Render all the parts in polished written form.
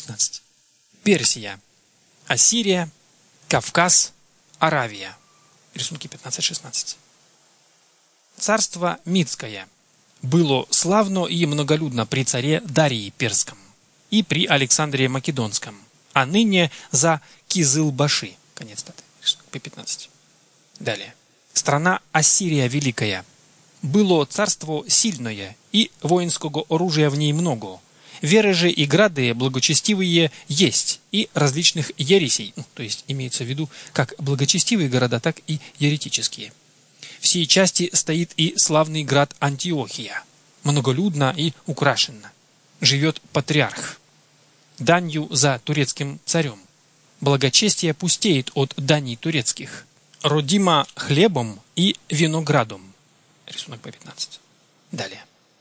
16. Персия, Ассирия, Кавказ, Аравия. Рисунки 15-16. Царство Мидское было славно и многолюдно при царе Дарии Перском и при Александре Македонском, а ныне за Кизылбаши. Конец статы. Рисунок P15. Далее. Страна Ассирия Великая. Было царство сильное, и воинского оружия в ней много. Веры же и грады благочестивые есть, и различных ересей, то есть имеется в виду как благочестивые города, так и еретические. В сей части стоит и славный град Антиохия, многолюдно и украшенно. Живет патриарх. Данью за турецким царем. Благочестие пустеет от даний турецких. Родима хлебом и виноградом. Рисунок P15. Далее.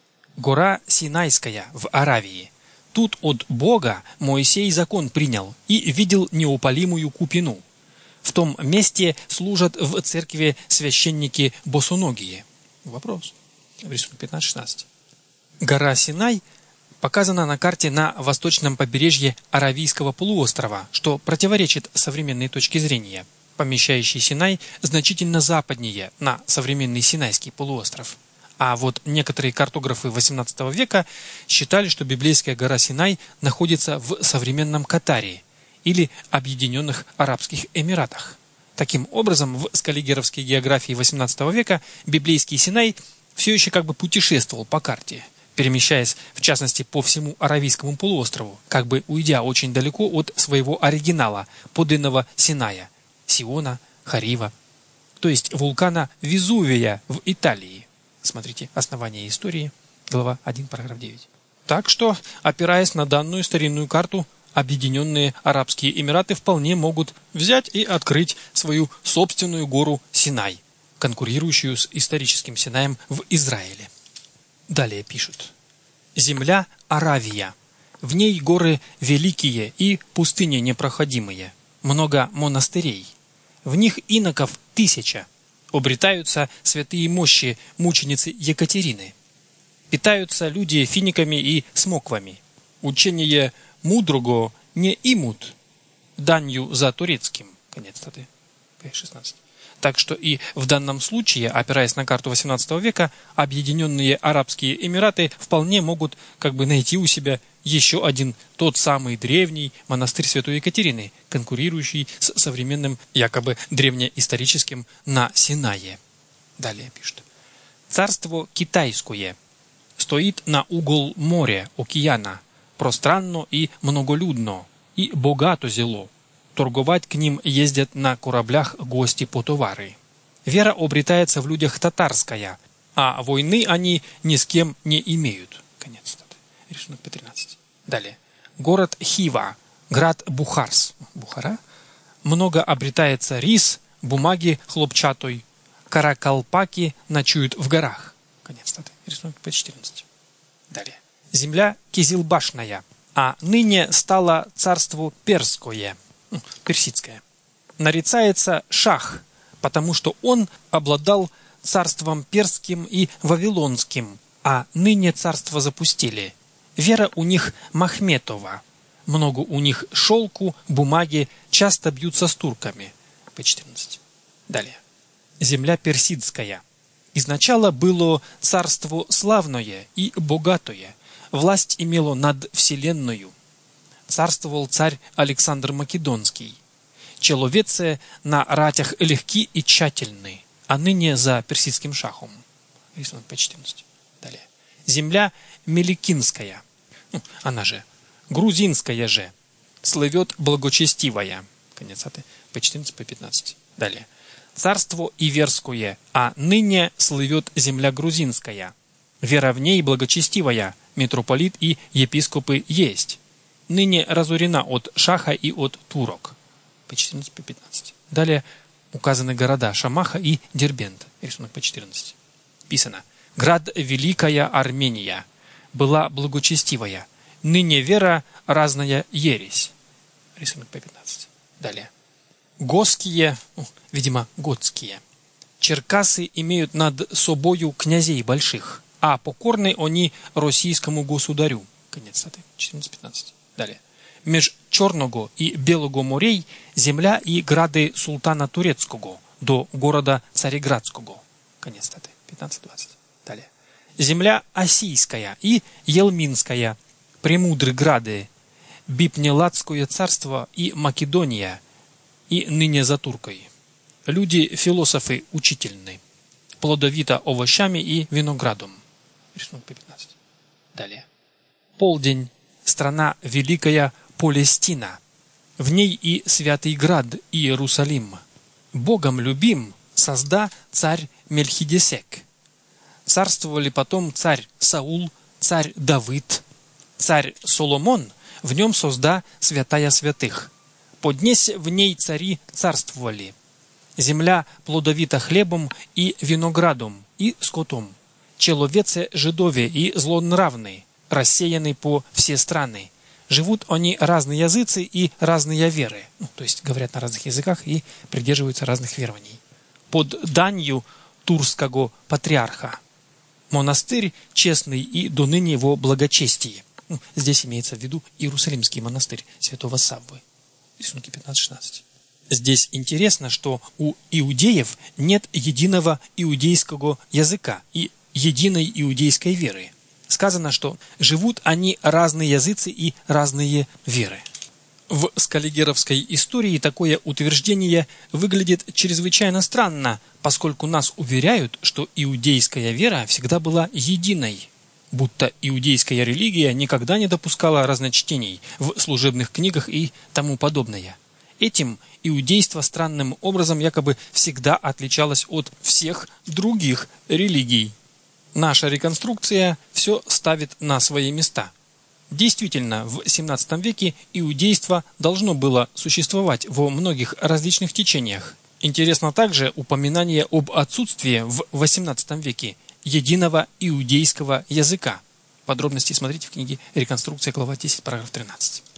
Гора Синайская в Аравии. Тут от Бога Моисей закон принял и видел неупалимую купину. В том месте служат в церкви священники босоногие. Вопрос. Рисунок 15-16. Гора Синай показана на карте на восточном побережье Аравийского полуострова, что противоречит современной точке зрения, помещающей Синай значительно западнее на современный Синайский полуостров. А вот некоторые картографы XVIII века считали, что библейская гора Синай находится в современном Катаре или Объединенных Арабских Эмиратах. Таким образом, в скаллигеровской географии XVIII века библейский Синай все еще как бы путешествовал по карте, перемещаясь в частности по всему Аравийскому полуострову, как бы уйдя очень далеко от своего оригинала, подлинного Синая, Сиона, Харива, то есть вулкана Везувия в Италии. Смотрите «Основание истории», глава 1, параграф 9. Так что, опираясь на данную старинную карту, Объединенные Арабские Эмираты вполне могут взять и открыть свою собственную гору Синай, конкурирующую с историческим Синаем в Израиле. Далее пишут. Земля Аравия. В ней горы великие и пустыни непроходимые. Много монастырей. В них иноков 1000. Обретаются святые мощи мученицы Екатерины. Питаются люди финиками и смоквами. Учение мудрого не имут, данью за турецким. Конец статы. P16. Так что и в данном случае, опираясь на карту XVIII века, Объединенные Арабские Эмираты вполне могут как бы найти у себя еще один тот самый древний монастырь Святой Екатерины, конкурирующий с современным якобы древнеисторическим на Синае. Далее пишут. Царство Китайское стоит на угол моря, океана, пространно и многолюдно, и богато зело. Торговать к ним ездят на кораблях гости по товары. Вера обретается в людях татарская, а войны они ни с кем не имеют. Конец статы. Рисунок P13. Далее. Город Хива, град Бухарс. Бухара. Много обретается рис, бумаги хлопчатой. Каракалпаки ночуют в горах. Конец статы. Рисунок P14. Далее. Земля Кизилбашная, а ныне стало царство Перское. Персидское. Нарицается Шах, потому что он обладал царством перским и вавилонским, а ныне царство запустили. Вера у них Махметова. Много у них шелку, бумаги, часто бьются с турками. P14. Далее. Земля Персидская. Изначало было царство славное и богатое. Власть имело над вселенную. Царствовал царь Александр Македонский. Человецы на ратях легки и тщательны, а ныне за персидским шахом. Рисунок P14. Далее. Земля Меликинская, она же грузинская же, слывет благочестивая. Конец статы. P14, P15. Далее. Царство Иверское, а ныне слывет земля грузинская. Вера в ней благочестивая, митрополит и епископы есть. Ныне разорена от Шаха и от турок. P14, P15. Далее указаны города Шамаха и Дербент. Рисунок P14. Писано. Град Великая Армения. Была благочестивая. Ныне вера разная ересь. Рисунок P15. Далее. Госские, видимо, готские. Черкасы имеют над собою князей больших, а покорны они российскому государю. Конец статы. 14-15. Далее. меж Чорного и Белого морей земля и грады султана Турецкого до города Цареградского. Конец статы. 15-20. Далее. Земля Осийская и Елминская, премудры грады, Бипнеладское царство и Македония, и ныне за Туркой. Люди-философы учительны, плодовито овощами и виноградом. Рисунок P15. Далее. Полдень, страна великая Палестина, в ней и святый град Иерусалим. Богом любим созда царь Мельхиседек. Царствовали потом царь Саул, царь Давид, царь Соломон, в нем созда святая святых. Поднесь в ней цари царствовали. Земля плодовита хлебом и виноградом, и скотом. Человеце жидове и злонравны, рассеяны по все страны. Живут они разные языцы и разные веры. То есть говорят на разных языках и придерживаются разных верований. Под данью турского патриарха. Монастырь честный и до ныне во благочестии. Здесь имеется в виду Иерусалимский монастырь святого Саввы. Рисунки 15-16. Здесь интересно, что у иудеев нет единого иудейского языка и единой иудейской веры. Сказано, что живут они разные языцы и разные веры. В скаллигеровской истории такое утверждение выглядит чрезвычайно странно, поскольку нас уверяют, что иудейская вера всегда была единой, будто иудейская религия никогда не допускала разночтений в служебных книгах и тому подобное. Этим иудейство странным образом якобы всегда отличалось от всех других религий. Наша реконструкция все ставит на свои места. Действительно, в XVII веке иудейство должно было существовать во многих различных течениях. Интересно также упоминание об отсутствии в XVIII веке единого иудейского языка. Подробности смотрите в книге «Реконструкция», глава 10, параграф 13.